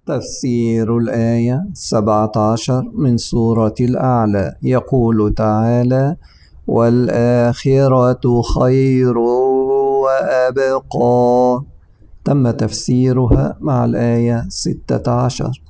تفسير الآية 17 من سورة الأعلى. يقول تعالى: والآخرة خير وأبقى. تم تفسيرها مع الآية 16.